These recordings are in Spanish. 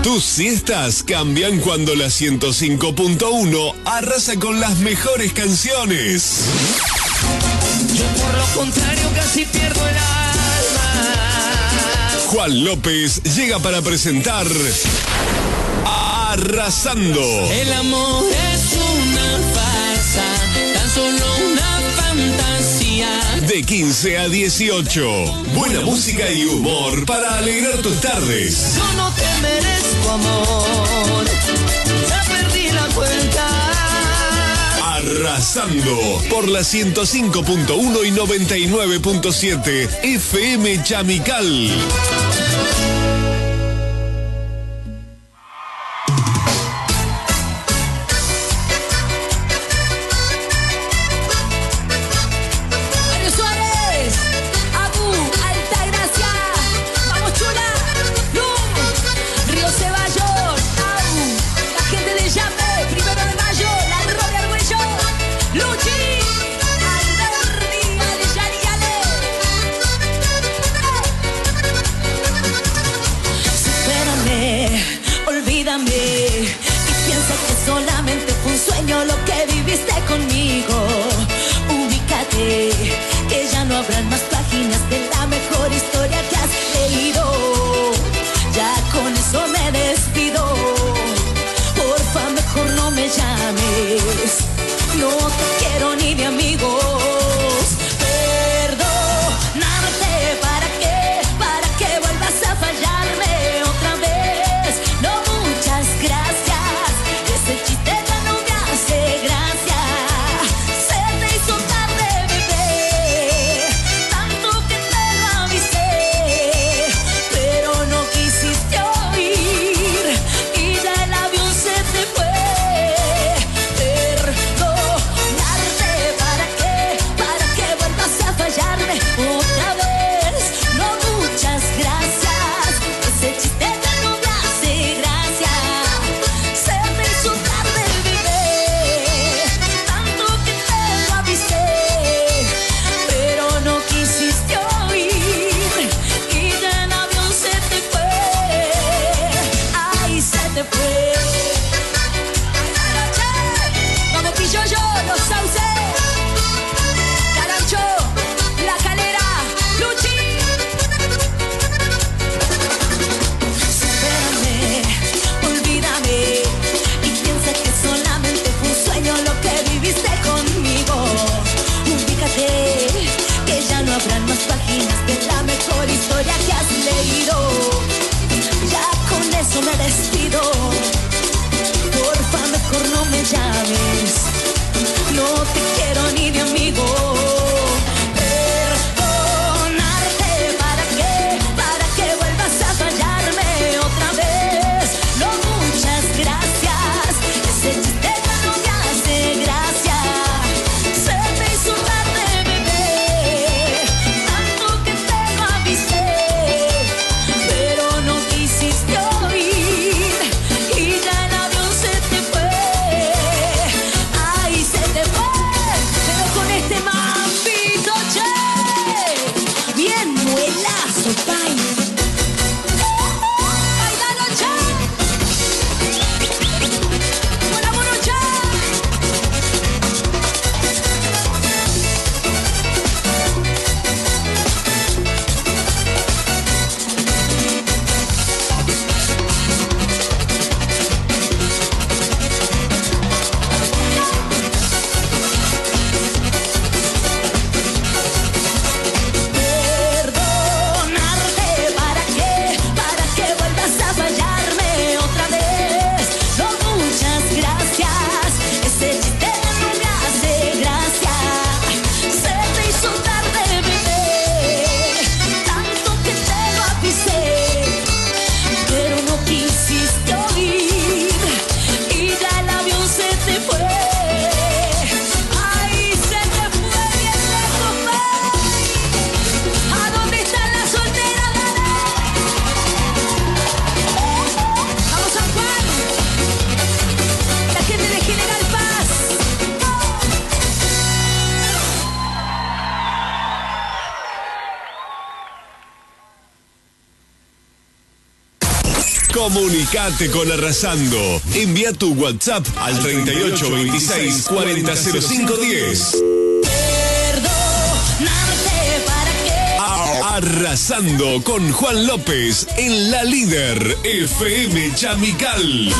Tus siestas cambian cuando la 105.1 arrasa con las mejores canciones. Yo por lo contrario casi pierdo el alma. Juan López llega para presentar Arrasando. El amor es una farsa, tan solo una fantasía. De 15 a 18. Buena música y humor para alegrar tus tardes. Yo no te merezco amor, ya perdí la cuenta. Arrasando por la 105.1 y 99.7 FM Chamical. Lo que viviste conmigo, ubícate, que ya no habrán más páginas de la mejor historia que has leído. Ya con eso me despido, porfa mejor no me llames, no te quiero ni de amigos. Perdonarte, ¿para qué? ¿Para qué vuelvas a fallarme otra vez? No, muchas gracias, ese chiste ¿para qué? Comunicate con Arrasando. Envía tu WhatsApp al 3826 400510. Arrasando con Juan López en la líder FM Chamical.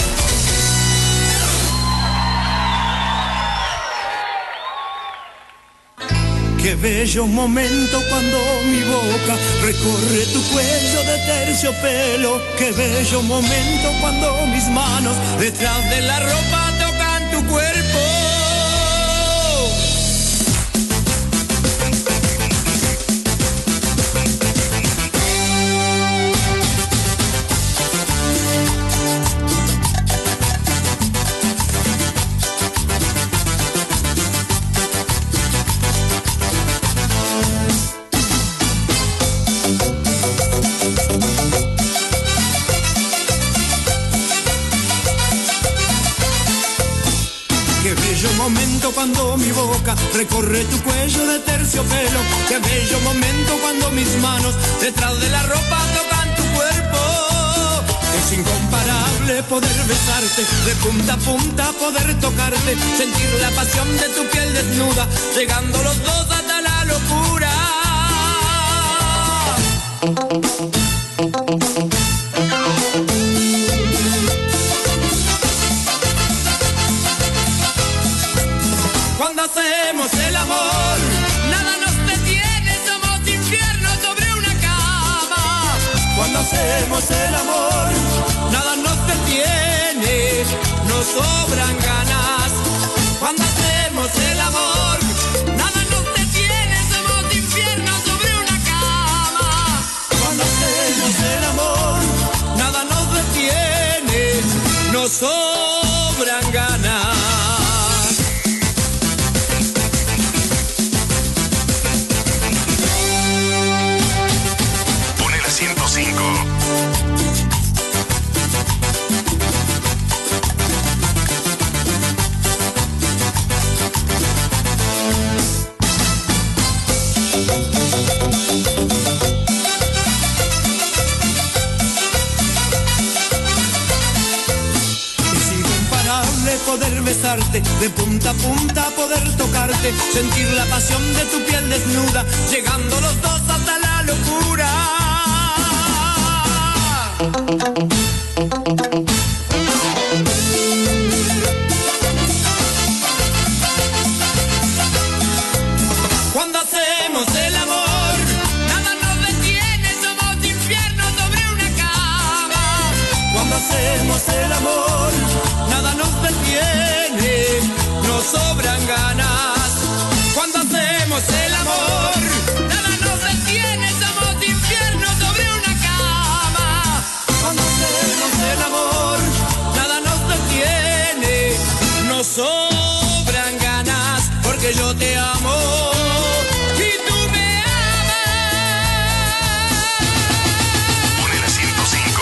Qué bello momento cuando mi boca recorre tu cuello de terciopelo. Qué bello momento cuando mis manos detrás de la ropa tocan tu cuerpo. Cuando mi boca recorre tu cuello de terciopelo. Qué bello momento cuando mis manos detrás de la ropa tocan tu cuerpo. Es incomparable poder besarte de punta a punta, poder tocarte, sentir la pasión de tu piel desnuda, llegando los dos hasta la locura. Cuando hacemos el amor, nada nos detiene, somos infierno sobre una cama. Cuando hacemos el amor, nada nos detiene, nos sobran ganas. Cuando hacemos el amor, nada nos detiene, somos infierno sobre una cama. Cuando hacemos el amor, nada nos detiene, nos sobran ganas. Poder besarte de punta a punta, poder tocarte, sentir la pasión de tu piel desnuda, llegando los dos hasta la locura. Cuando hacemos el amor, nada nos detiene, somos infierno sobre una cama. Cuando hacemos el amor, nada nos detiene, nos sobran ganas. Cuando hacemos el amor, nada nos detiene, somos infierno sobre una cama. Cuando hacemos el amor, nada nos detiene, nos sobran ganas, porque yo te amo y tú me amas. Ponele 105.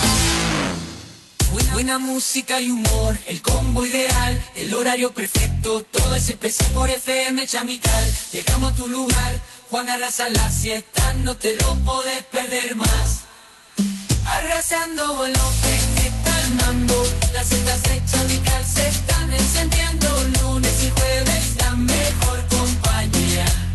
Buena música y humor, el combo ideal, el horario perfecto, todo es especial por FM Chamical. Llegamos a tu lugar, Juan Arrasa la siesta, no te lo podés perder más. Arrasando con lo que está el mambo, las setas de Chamical se están encendiendo, lunes y jueves la mejor compañía.